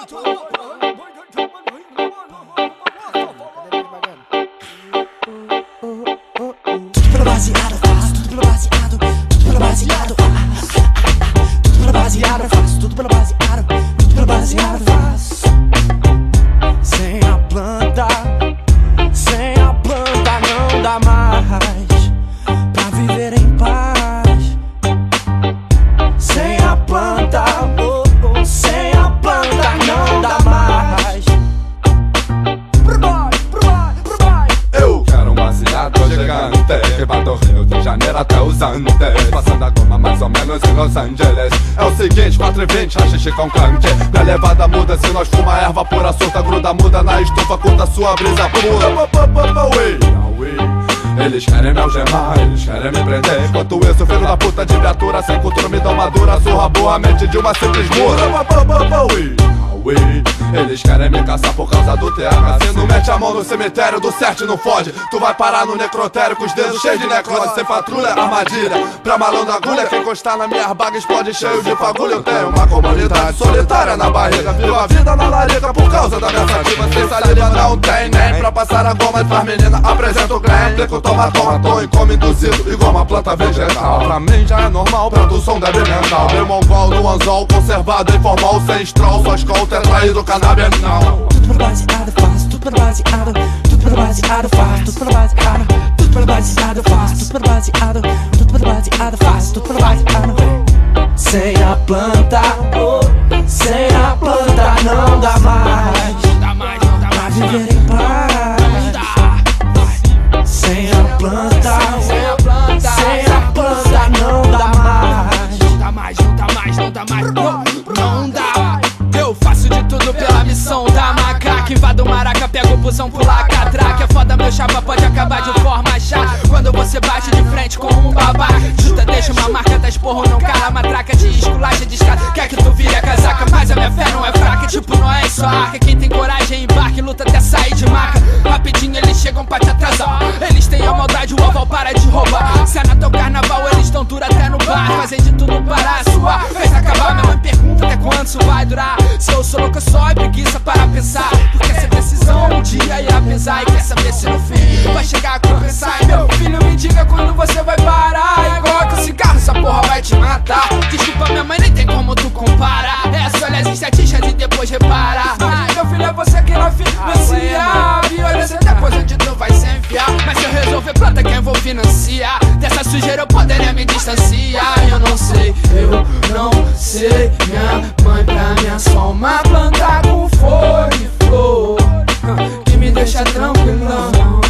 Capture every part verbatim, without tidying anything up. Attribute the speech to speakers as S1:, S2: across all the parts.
S1: pelo baseado, faço tudo pelo baseado, tudo pelo baseado, tudo pelo baseado, faço tudo pelo baseado, tudo pelo baseado, faço. Sem a planta, sem a planta não dá mais pra viver em paz. Sem a planta, oh, oh, sem a planta não dá mais.
S2: Eu quero um baseado gigante que vai do Rio de Janeiro até os Andes, passando a goma mais ou menos em Los Angeles. É o seguinte, quatro e vinte, rachixe com cante. Minha levada muda se nós fuma erva pura solta, gruda, muda na estufa, curta sua brisa pura. Eles querem me algemar, eles querem me prender. Enquanto isso, filho da puta de viatura sem cultura me dão madura, surra boa mente de uma simples mura. Eles querem me caçar por causa do T H C. Não mete a mão no cemitério, do certo não fode. Tu vai parar no necrotério com os dedos cheios de necrose. Sem patrulha, armadilha, pra malandro agulha. Quem encostar na minha baga explode cheio de fagulha. Eu tenho uma comunidade solitária na barriga, vivo a vida na larica por causa da minha sativa. Sem saliva não tem nem pra passar a goma. Pras meninas apresenta o Glenn. Plico, toma, toma, tom e come induzido igual uma planta vegetal. Pra mim já é normal, produção deve mental. Meu mongol no anzol, conservado informal. Sem stroll, só escolta, é traído canabianal.
S1: Tudo pelo baseado, faço tudo pelo baseado, tudo pelo baseado, faço tudo pelo baseado, tudo pelo baseado, faço tudo pelo baseado, tudo pelo baseado, faço tudo pelo baseado. Sem a planta, oh, sem a planta não dá mais pra viver em paz. Sem a planta, sem a planta, sem a planta não dá mais.
S3: Não dá mais, não dá mais, não dá mais, não, não dá. Eu faço de tudo pela missão da macaca. Invado o maraca, pego o busão, pula a catraca. É foda, meu chapa pode acabar de forma chata quando você bate de frente com um babaca. Justa, deixa uma marca, dá esporro, não cala a matraca. De esculacha, descada, quer que tu vire a casaca. Mas a minha fé não é fraca, tipo não é só arca. Quem tem coragem embarque, luta até sair de maca. Rapidinho eles chegam pra te atrasar. Eles têm a maldade, o oval para de roubar. Se é Natal Carnaval, eles dão dura até no bar. Fazem de tudo para suar, fez acabar. Minha mãe pergunta até quando isso vai durar. Se eu sou louca só é preguiça para pensar, porque essa decisão um dia ia pesar. E quer saber se no fim vai chegar a compensar. E meu filho, me diga quando você vai parar. É igual que o cigarro, essa porra vai te matar. Desculpa minha mãe, nem tem como tu comparar. É só olhar as estatísticas e depois reparar. Mas meu filho, é você que não financia a violência, depois onde tu vai se enfiar. Mas se eu resolver planta, quem vou financiar? Dessa sujeira eu poderia me distanciar. Eu não sei, eu não sei. Minha mãe pra mim é só uma planta com folha e flor que me deixa tranquilão.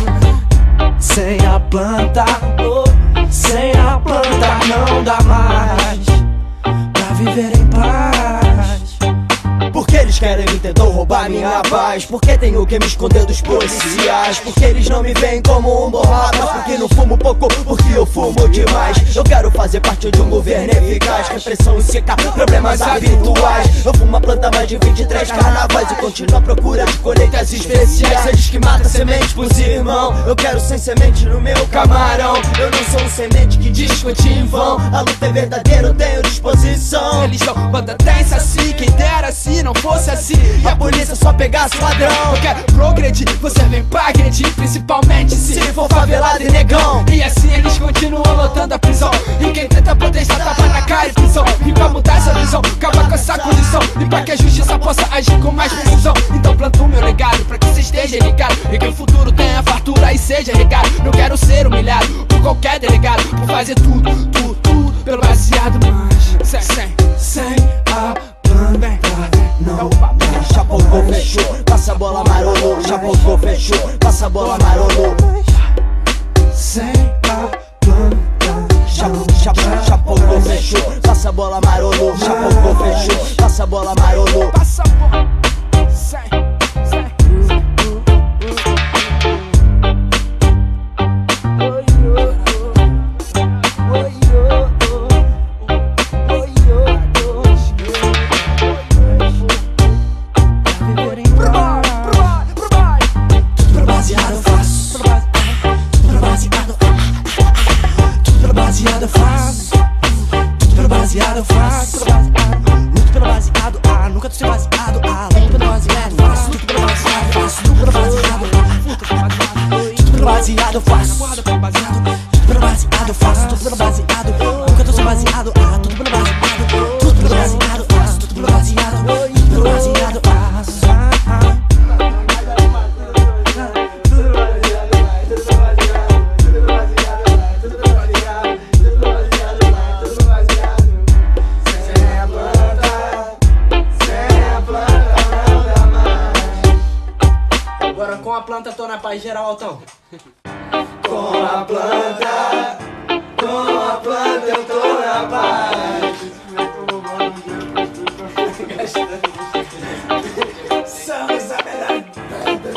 S1: Sem a planta, oh, sem a planta não dá mais pra viver em paz.
S4: Porque eles querem me tentar roubar minha paz. Porque tenho que me esconder dos policiais. Porque eles não me veem como um borrada. Porque não fumo pouco, porque eu fumo demais. Eu quero fazer parte de um governo eficaz. Repressão e seca, problemas habituais. Eu fumo uma planta mais de vinte e três carnavais e continuo à procura de colheitas especiais. Você diz que mata semente pros irmãos. Eu quero sem semente no meu camarão. Eu não sou um semente que discute em vão. A luta é verdadeira, eu tenho disposição.
S3: Eles dão banda tensa assim, quem dera se não fosse assim.
S4: E a polícia só pegasse ladrão.
S3: Eu quero progredir, você vem pra agredir, principalmente se
S4: for favelado e negão.
S3: E assim eles continuam lotando a prisão. E quem tenta protestar tapa na cara e prisão. E pra mudar essa visão, acabar com essa condição. E pra que a justiça possa agir com mais precisão. Então planto o meu legado pra que você esteja ligado. E que o futuro tenha fartura e seja regado. Não quero ser humilhado por qualquer delegado, por fazer tudo, tudo, tudo pelo baseado. Mas sem, sem, sem a planta
S4: não. Chapocou, fechou, passa a bola marolô. Chapocou, fechou, passa a bola marolô.
S1: Sem a planta,
S4: chapocou, fechou, passa a bola marolô. Chapocou, fechou, passa a bola marolô.
S3: Passa a bola, sem, sem.
S1: baseado eu faço, tudo pelo baseado eu faço, luto pelo baseado, ah, nunca tô sem baseado, ah.
S4: planta, tô na paz geral, altão. Com a planta, com a planta eu tô na paz. Somos a melhor banda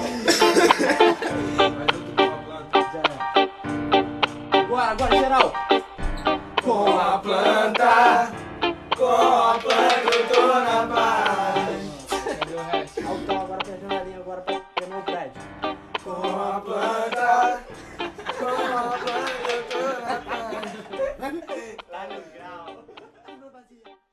S4: do... Bora, agora geral. Com a planta, com a planta eu tô na paz.
S3: Cadê o resto?
S4: Altão, agora pra jornalinha, agora pra pegar o prédio. Com a planta, com a planta eu tô na paz. Lá no grau.